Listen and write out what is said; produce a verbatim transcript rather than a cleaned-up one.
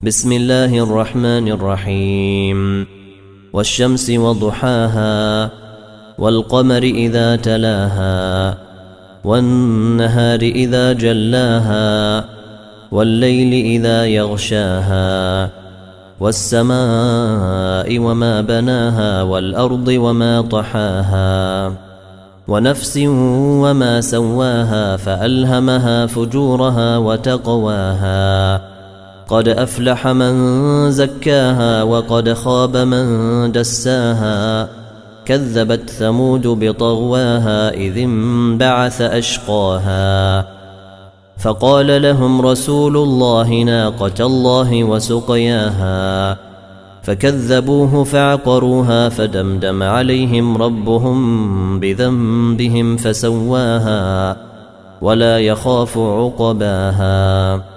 بسم الله الرحمن الرحيم والشمس وضحاها والقمر إذا تلاها والنهار إذا جلاها والليل إذا يغشاها والسماء وما بناها والأرض وما طحاها ونفس وما سواها فألهمها فجورها وتقواها قد أفلح من زكاها وقد خاب من دساها كذبت ثمود بطغواها إذ انبعث أشقاها فقال لهم رسول الله ناقة الله وسقياها فكذبوه فعقروها فدمدم عليهم ربهم بذنبهم فسواها ولا يخاف عقباها.